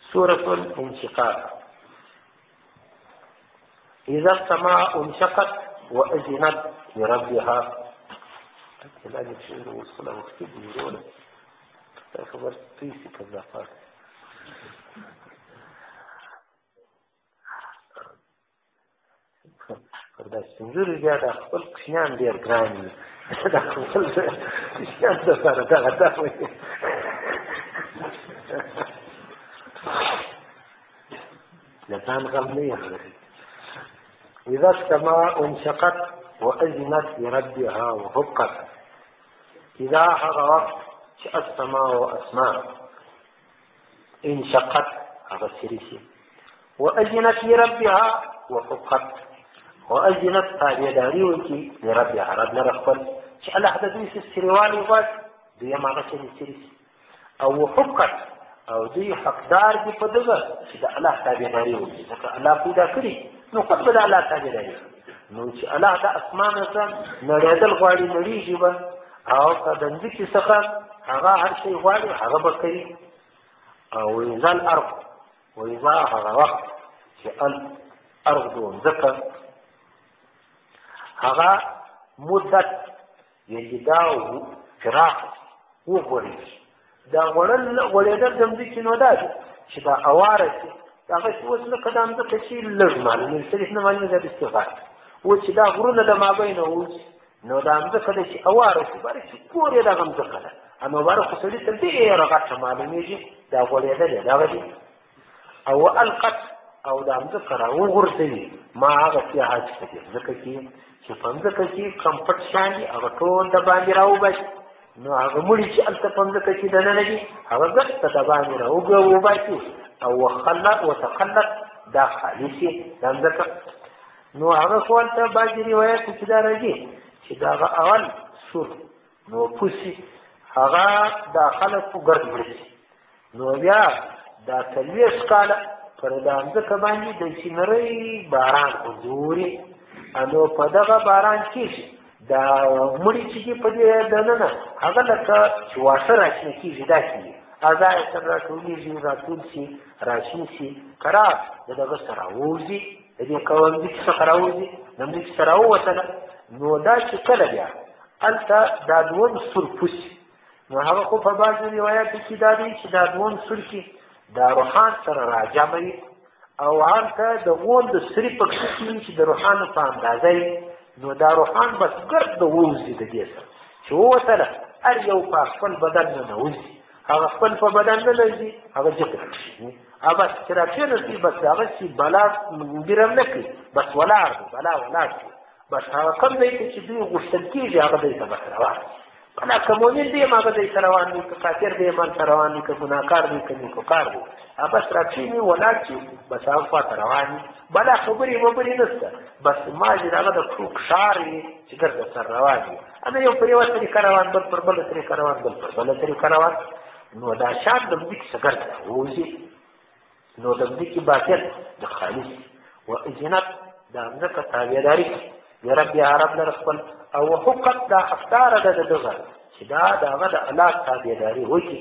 سورة الانشقاق. إذا السماء انشقت وأذنت لربها. لا يشعر وصله وكتب يقول خبر تيسي كذافات. دا سنجوري بیا د خپل کشنیان ډېر ګران وي د خپل کشنیان دپاره دغه دا وایي د ځان غم نه یې. إذا السماء انشقت وأذنت لربها وحقت. إذا هغه وخت چې السماء اسمان انشقت هغه سري شي وأذنت لربها وحقت وأذنت تابعداري وکړي لربها رب لره خپل چې الله د دوی څه سریوالي غواړي دویم هغه سري شي او حقت او دوی حقدار دي په دغه چې د الله تابعداري وکړي ځکه الله پیدا کړي نو خپل به د الله تابعداري نو چې الله د اسمان څخه نړېدل غواړي نړېږي به او که د ځمکې څخه هغه هر شی غواړي هغه به کوي. او وإذا الأرض وإذا هغه وخت چې الأرض ځمکه هغه مدت یعنې دا فراق وغوړېږي دا غوړېدل د ځمکې نو دا دی چې دا اواره شي هغه چې اوس لکه دا ځمکه چې لږ معلومېږي صرف نه معلومېږي دا د استغفار اوس چې دا غرونه د مابینه وځي نو دا ځمکه ده چې اواره شي باره چې کور یې دغه ځمکه ده اما باره خو سړي ته ډېره غټه معلومېږي دا غوړېدلې دغه دي. او القت او دا ځمکه را وغورځوي ما هغه سیاحت په دې ځمکه کې چې په ځمکه کې کوم پټ شیان دي هغه ټول د باندې راوباسي نو هغه مړي چې هلته په ځمکه کې دننه دي هغه ګټه د باندې راوباسي او وتخلت دا خالي شي دا ځمکه نو هغه خو هلته بعضې روایات کې دا راځي چې د هغه اول سور نو پوسي هغه دا خلکو ګرد وړي نو بیا دا 40 کاله پر دا ځمکه باندې د چینرۍ باران حضوري نو په دغه باران کې دا مړي چې دي په دې دننه هغه لکه چې واښه راشنه کېږي دا کېږي اعضاء یې سره راټولېږي راټول شي راشین شي کرار د دغه سره ووځي د دې ځمکې څخه راوځي د ځمکې څخه راووتله نو دا چې کله بیا هلته دا دویم سور پوسي نو هغه خو په بعضې روایاتو کې دا دی چې دا دویم سور کې دا روحان سره راجمع وي او هلته د غول د سري پکښې کې چې د روحانو په اندازه وي نو دا روحان بس ګرد د ووځي د دې سره چې ووتله هر یو په خپل بدن ننوځي هغه خپل په بدن ننوځي هغه جګ شي او بس چې راکېناستي بس هغه چې بلا ګیرم نه کوي بس ولاړ دی بلا ولاړ دی بس هغه کوم ځای کې چې دوی غوښتل کېږي هغه دی ته بس روان بلا که مؤمن دی یم هغه دی ته روان دی که کافر دی یم هلته روان دی که ګناهکار دی که نیکوکار دی بس راکښېني ولاړ شي بس هغه خواته روان وي بلا خبرې وبرې نشته بس ماجر هغه د کړو کښار وي چې ګرده سر روان وي اما یو پر یوه طریقه روان بل پر بله طریقه روان بل پر بله طریقه روان نو دا شان د ځمکې څخه ګرده ووځي نو د ځمکې باطن د خالص وإذنت دا ځمکه تابعداري کوي د ربها رب لره خپل او حقت دا حقداره ده د دغه چې دا د هغه د الله تابعداري وکړي.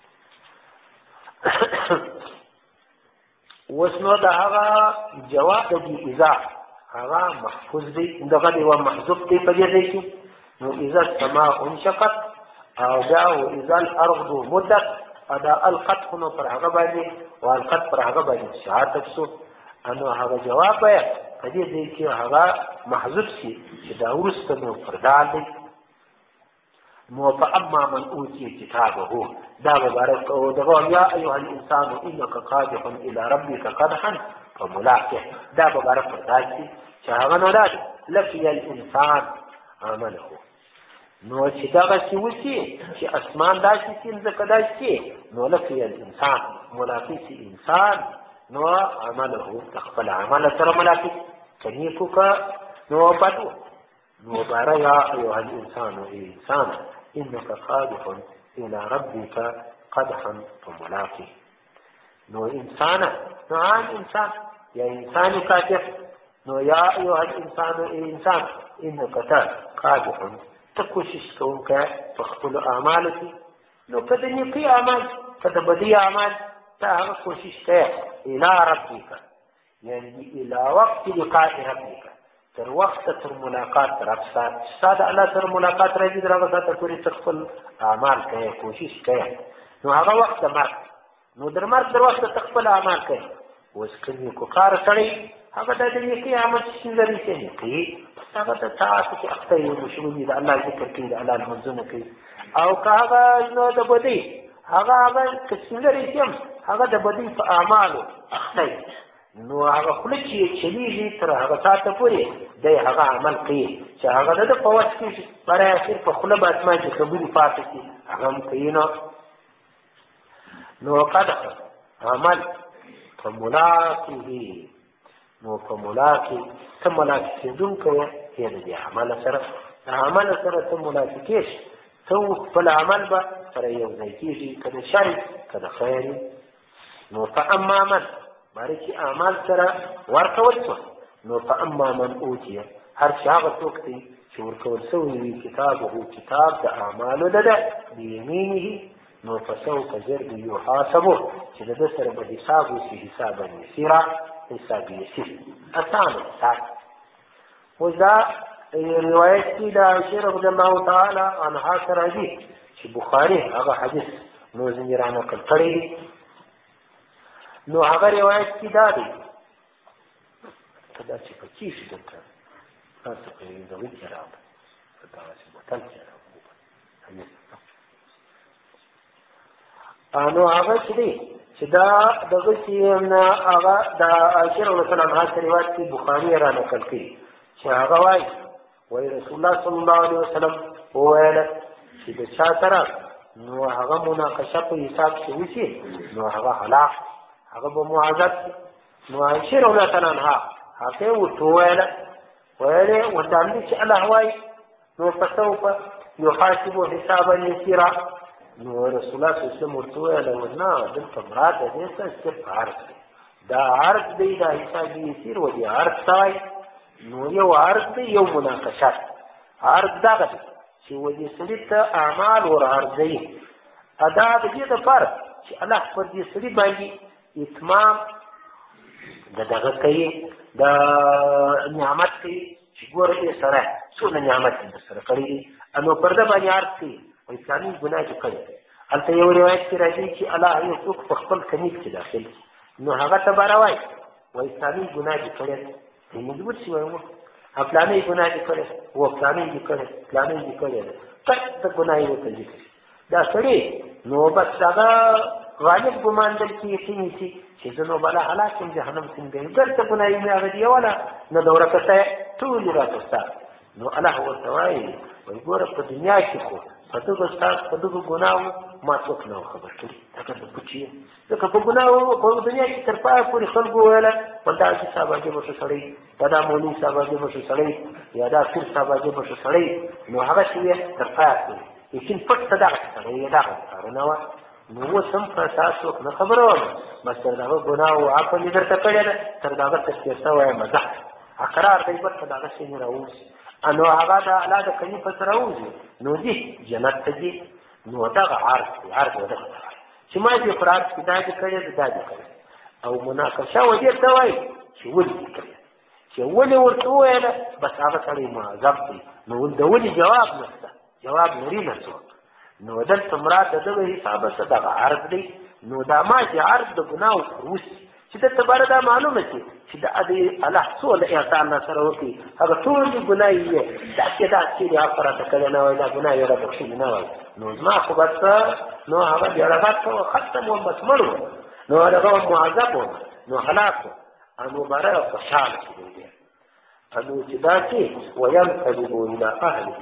اوس نو د هغه جواب د دې اذا هغه محفوظ دی دغه دی و محذوف دی په دې ځای کې نو اذا السماء انشقت او بیا واذا الارض مدت دا القت نو پر هغه باندې او القت پر هغه باندې شهادت شو انو هغه جواب دی په دې ځای کې هغه محذوف شي چې دا وروسته نو پردال دی نو فاما من اوتي كتابه دا مبارک او دغه یا ایها الانسان انك قادح الى ربك قدحا فملاقه دا مبارک پردال شي چې هغه نو دا لقي الانسان عمله نو چې دغه شي وشي چې اسمان داسې شي ځکه داسې نو لقي الانسان ملاقي شي انسان نو عمله خپل عمل سره ملاقي کنيكوك نو بدو نو بارا يا أيها الإنسان إنسان إنك قادح إلى ربك قدحا فملاقي نو إنسان نو عن إنسان يا إنسان كافر نو يا أيها الإنسان إنسان إنك قادح تكوشش كونك تخطل أعمالك نو كده نقي أعمال كده بدي أعمال ته هغه کوشش کوې الی ربک یعنې الی وقت لقاء ربک تر وخته تر ملاقات رب ستا د الله سره ملاقات راځي تر هغه ساعته پورې ته خپل اعمال کوې کوشش کوې نو هغه وخت د مرګ نو در مرګ در وخته ته خپل اعمال کوې اوس که نیکوکاره سړی هغه دا د نیکۍ عمل چې لري چې نه کوي هغه د طاعتو کې اخته وي مشغول وي د الله ذکر کوي د الله لمونځونه کوي او که هغه نو د بدۍ هغه که سپین لري چې هم هغه د بدۍ په اعمالو اخته وي نو هغه خوله چې چلیږي تر هغه ساعته پورې دی هغه عمل کوي چې هغه د ده په وس کې برای اخر په خوله به اسمان کې خبرې پاتې کړي هغه هم کوي نو قد عمل په ملاقې نو په ملاقې ته ملاقې کېدونکی یې د دې عمله سره د عمله سره ته ملاقې کېږي ته خپل عمل به سره یو ځای کېږي که د شر که د خیر نو فاما من باره چې اعمال سره ورکول شوه نو فاما من اوتیه هر چې هغه څوک دی چې ورکول شوی وي کتابه کتاب د اعمالو د ده بیمینه نو فسوف ژر به یحاسبه چې د ده سره به حساب وشي حسابا یسیرا حساب یسیر اسانه حساب اوس دا روایت کې د عایشې رضی الله تعالی عنها سره دي چې بخاري هغه حدیث نو ځینې را نقل کړی دي نو هغه روایت کې دا دی که دا چې په کیش دلته تاسو په یو ډول کې راوړه په داسې بوتل کې راوړه نو هغه چې دی چې دا دغه چې هغه د عایشې رضی الله عنها روایت کې بخاري را نقل کړي چې هغه وایي رسول الله صلی الله علیه وسلم وویل چې د چا سره نو هغه مناقشه په حساب کې وشي نو هغه هلاک هغه به معذب نو عایشې رضی الله عنها هغه ورته وویله ورته امدي چې الله وایي نو فسوف یحاسبه حسابا یسیرا نو رسول الله صلی الله علیه وسلم ورته وویله نه دلته مراد د دې څه صرف عرض دی دا عرض دی دا حساب یسیر و دې عرض ته نو یو عرض دی یو مناقشه عرض دغه دی چې و دې سړي ته اعمال ور عرضوي ادا د دې دپاره چې الله پر دې سړي باندې اتمام د دغه کوي د نعمت کوي چې ګوره دې سره څونه نعمت دې در سره کړی دي نو پر ده باندې عرض کوي وایي فلاني ګناه دې کړی هلته یو روایت کې راځي چې الله یو څوک په خپل کمیس کې داخل نو هغه ته به راوایي وایي فلاني ګناه دې کړی دی مجبور شي وایي فلاني ګناه دې کړی و فلاني دې کړی فلاني دې کړی کټ د ګناه یې ورته ذکر دا سړی نو بس هغه غالب ګماندل کې یقین شي چې زه نو بله هلاک یم جهنم څنګه یم دلته ګناه مې هغه دیوله نو د ورکته ټولې راته ستا نو الله ورته وایي وایي ګوره په دنیا کې خو په دغه ستا په دغه ګناهو ما څوک نه و خبر کړي ځکه د پوچي یم ځکه په ګناهو په دنیا کې تر پایه پورې خلکو ویله ول دا حاجي صاحب عجیبه شو سړی یا دا مولوي صاحب عجیبه شو سړی یا دا پیر صاحب عجیبه شو سړی نو هغه چې ویې تر پایه پورې لیکن پټ ته دغه سړی یې دغه کارونه وه نو اوس هم په تا څوک نه خبره وم بس تر دغه ګناه او عفو مې درته کړې ده تر دغه تسکیه شوی مزح اقرار دی بس په دغه شی مې راوځي نو هغه د الله د کلي پس راوځي نو ځي جنت ته ځي نو دغه عرض دی عرض ودغه ته وایي چې ما دې په عرض کې دا دې کړې ده دا دې کړې او مناقشه و دې ته وایي چې ولې دې کړې چې ولې ورته وویله بس هغه سړی معذب دی نو د ولې جواب نشته جواب لري نه څوک نو دلته مراد د دغه حسابه څه دغه عرض دی نو دا ما چې عرض د ګناهو پر وشي چې دلته باره دا معلومه شي چې د الله څونه احسان نه سره وکړي هغه ټولې ګناه یې داسې داسې دي هغه راته کړی نه وایي دا ګناه یې راته بخښلي نه وایي نو زما خو بس نو هغه جړغت و ختم وم بس مړ و نو هغه معذب و نو هلاک و نو باره خوشحاله شي دی نو چې داسې وینقلبو الی اهله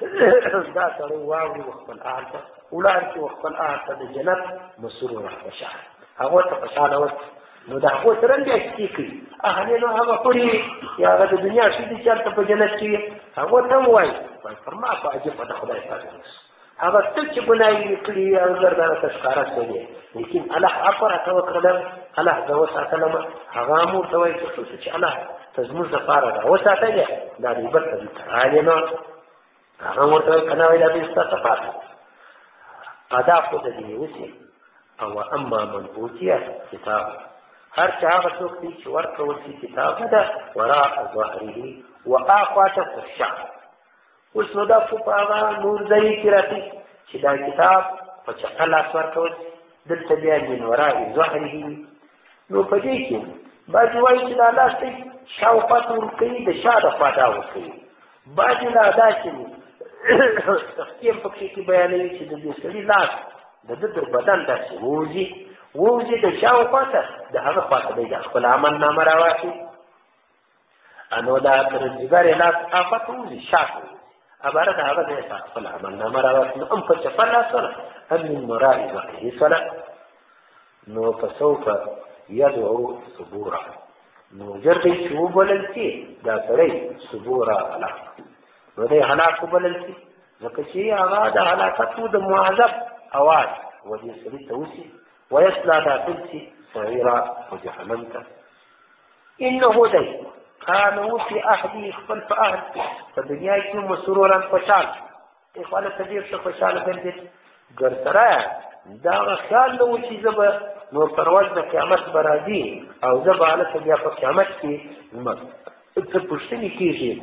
دا سړی واوري خپل اهل ته ولاړ شي خپل اهل ته د جنت مسروره خوشحاله هغه ته خوشحاله وکړي نو د هغو سره بیا کیسې کوي اهلې نو هغه خوري یا هغه د دنیا څه دي چې هلته په جنت کې هغو ته هم وایي پر ما په عجیبه د خدای پاک هغه څه چې ګناه یې کړي هغه درباره ته ښکاره شوی لیکن الله عفو راته وکړله الله زه وساتلم هغه هم ورته وایي چې الله ته زموږ دپاره را وساتلی دا دې بل ته دلته راغلې نو هغه ورته وایي که نه وایي دا دې ستا ته پاتې ادا خو د دې وشي او اما من اوتیه کتاب، هر چې هغه څوک دی چې ورکول شي کتاب ده وراء ظهره واخواته پر شا. اوس نو دا خو په هغه نور ځای کې راځي چې دا کتاب په چپه لاس ورکول دلته بیا من وراء ظهره. نو په دې کې بعضې وایي چې دا لاس دی شاوخوا ته ورکوي، د شا د خوا دا ورکوي. بعضې لا داسې تختې هم پکښې کې بیانوي چې د دې سړي لاس د ده در بدن داسې ووځي د شاوخوا ته، د هغه خوا ته دی د خپل عمل نامه راواخلي. نو دا تر جګر یې لاس هغه ته وځي، شا ته وځي، عباره د هغه ځای ته خپل عمل نامه راواخلي. نو هم په چپه لاس سره هم من وراء ظهره سره. نو فسوف يدعو ثبورا، نو ژر دی چې وبلل شي دا سړی ثبورا هلاک، نو دی هلاک وبلل شي ځکه چې هغه د هلاکتو د معذب اواز و دې سړي ته وشي. ویصلا داخل شي سعیرا په جهنم ته. انه دی کان وفي اهلي خپل په اهل په دنیا کې مسرورا خوشحال، خپل ته ډېر ښه خوشحاله ګرځېد. ګرسره دا خیال نه و چې زه به نو پرواز د قیامت به راځي او زه به هلته بیا په قیامت کې څه پوښتنې کېږي.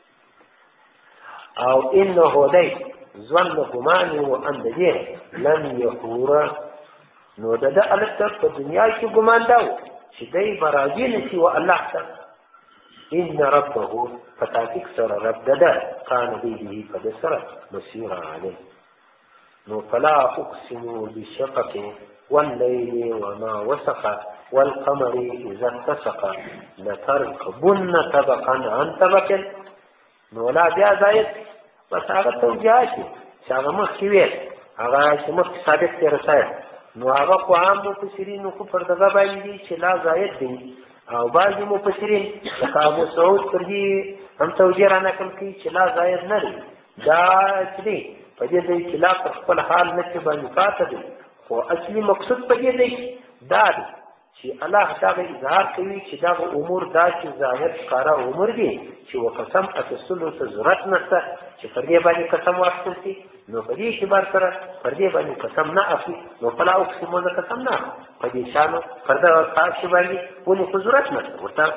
او انه دی ظن ګمان و ان د دې لن یحوره، نو د ده هلته په دنیا کې ګمان دا و چې دی به راځي نه شي و الله ته. ان ربه په تحقیق سره رب د ده کان به په ده سره بصیرا علیه. نو فلا اقسم بالشفق والليل وما وسق والقمر اذا اتسق لتركبن طبقا عن طبق. نو لا بیا زاید بس هغه توجیهات چې هغه مخکې وې هغه چې مخکې صادق تېر شوی، نو هغه خو عام مفسرینو خو پر دغه باندې چې لا زاید دی، او بعضې مفسرین لکه ابو سعود پر دې هم توجیه را نقل کوي چې لا زاید نه دی. دا چې دی په دې ځای کې لا پر خپل حال نښې باندې پاته دی، خو اصلي مقصود په دې دی دا دی چې الله دغه اظهار کوي چې دغه امور داسې ظاهر ښکاره امور دي چې و قسم اخیستلو ته ضرورت نشته چې پر دې باندې قسم واخیستل شي. نو په دې اعتبار سره پر دې باندې قسم نه اخلي. نو فلا اقسم زه قسم نه اخلم په دې شانو پر دغه کار شي باندې، ولې خو ضرورت نشته ورته.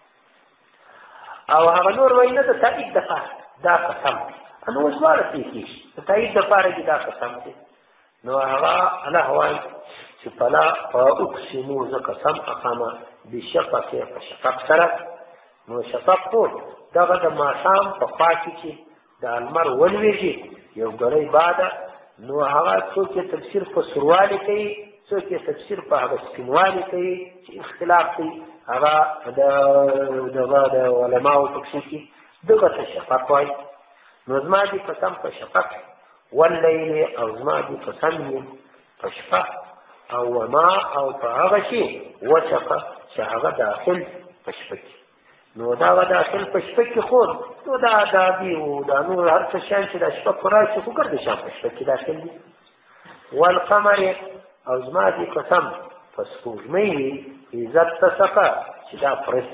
او هغه نور وایي نه د تایید دپاره دا قسم، نو اوس دواړه پرې کېږي، د تایید دپاره کې دا قسم دی. نو هغه الله وایي چې فلا اقسمو زه قسم اخلم بشفق په شفق سره. نو شفق ټول دغه د ماښام په خوا کې چې د لمر ولوېږي یو ګړی بعده، نو هغه څوک یې تفسیر په سروالي کوي، څوک یې تفسیر په هغه سپینوالي کوي چې اختلاف کوي هغه د علماو پکښې کې دغه ته شفق وایي. نو زما دې قسم په شفق واللیل، او زما دې قسم یې په شپه، او وما او په هغه شي وسقه چې هغه داخل په شپه کې. نو دا هغه داخل په شپه کې خو نو دا ادابي و دا نور هر څه شیان چې دا شپه په راشي خو ګرد شیان په شپه کې داخل دي. والقمر، او زما دې قسم په سپوږمۍ اذا اتسق چې دا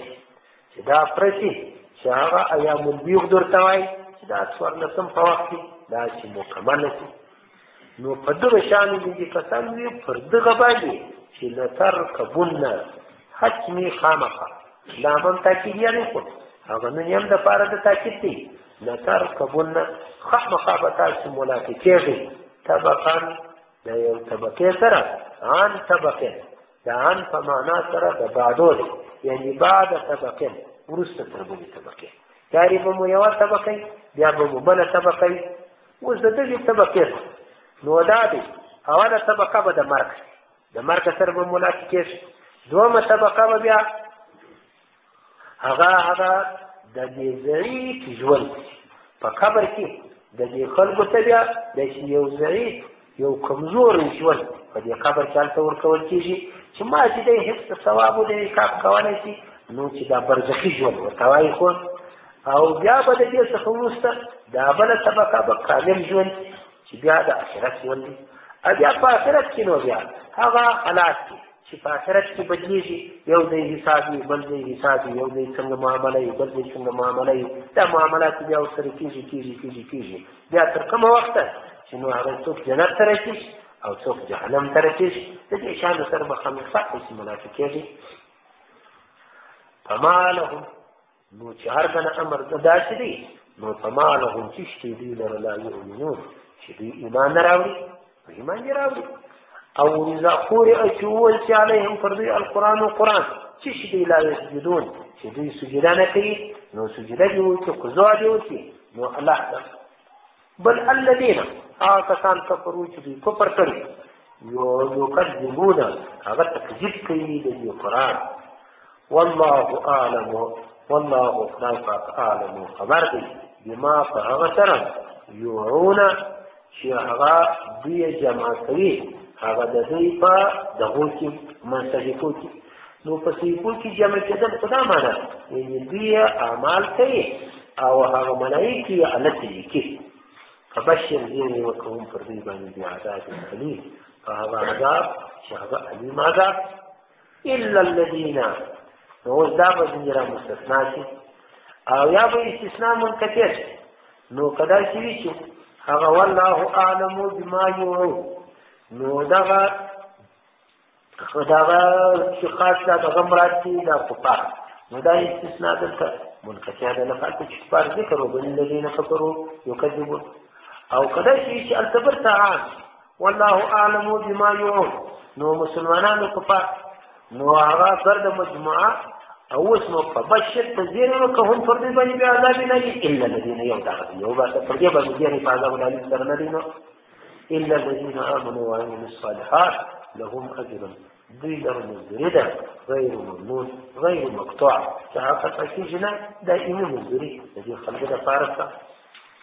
پرسي چې هغه ایام البیض درته وایي چې دا څوارلسم په وخت کې دا چې مکمله شي. نو په دغه شان دې قسم وي پر دغه باندې چې لترکبن حتمي خامخا لامن تاکید یې خو هغه نن هم د پاره د تاکید دی. لترکبن خامخا به تاسو ملاقات کېږئ طبقا د یو طبقې سره عن طبقې، د عن په معنا سره د بعدو دی، یعنی بعد طبقې وروسته تر بلې طبقې، یاري به مو یوه طبقې بیا به مو بله طبقې. اوس د دغې طبقې نو دا دی اوله طبقه به د مرګ سره به ملاقات کېږي. دومه طبقه به بیا هغه د دې ضعیف ژوند په قبر کې د دې خلکو ته بیا د یو ضعیف یو کمزور ژوند په دې قبر کې هلته ورکول کېږي چې ما چې دی هېڅ ثواب و دی کار کولی شي، نو چې دا برزخي ژوند ورته وایي. خو او بیا به د دې څخه وروسته دا بله طبقه به کامل ژوند چې بیا د آخرت ژوند دی. بیا په آخرت کې نو بیا هغه حالات دي چې په آخرت کې بدلېږي، یو دی حساب وي بل دی حساب وي، یو دی څنګه معامله وي بل دی څنګه معامله وي، دا معاملات بیا ورسره کېږي. بیا تر کومه وخته چې نو هغه څوک جنت ته رسي او څوک جهنم ته رسېږي د دې شیانو سره به خامخا داسې منافق کېږي. فما لهم نو چې هر کله امر داسې دی نو فما لهم چې شته دوی لره لا یؤمنون چې دوی ایمان نه راوړي ایمان یې راوړي. او اذا قرئ چې وویل چې علیهم پر دوی القرآن و قرآن چې شي دوی لا یسجدون چې دوی سجده نه کوي نو سجده دې وکړي خضوع دې وکړي نو الله ته بل الذین هغه کسان کفروا چې دوی کفر کړي یکذبون هغه تکذیب کوي د دې قرآن. والله اعلم والله خدای پاک اعلم خبر دی بما په هغه سره یوعون چې هغه دوی جمع کوي هغه د دوی په دغو کې منصحفو کې نو په صحیفو کې جمع کېدل خدا معنا یعنې دوی اعمال کوي او هغه ملایکې یې هلته لیکي. فبشر زیری وکړم پر دوی باندې بعذاب الیم په هغه عذاب چې هغه علیم عذاب. الا الذین نو اوس دا به ځینې را مستثنا شي او یا به استثنا منقطع شي نو که داسې وي چې هغه والله اعلم بما یوعون نو دغه چې خاص دا دغه مراد دي دا کفار نو دا استثنا دلته منقطع ده لکه هلته چې کفار ذکر و بل الذین کفروا یکذبون. او که داسې وي چې هلته برته عام والله اعلم بما یوعون نو مسلمانانو کفار نو هغه فرد مجموعه او اسمه فبشر تزیر وکهم پر دې باندې بیا عذاب نه الا الذين يودعون یو با پر دې باندې دې په عذاب نه سره نه دینو الا الذين امنوا وعملوا الصالحات لهم اجر دوی لهم مزرده غیر ممنون غیر مقطوع چې هغه پکې جنا دائمي مزري دې خلک د فارسه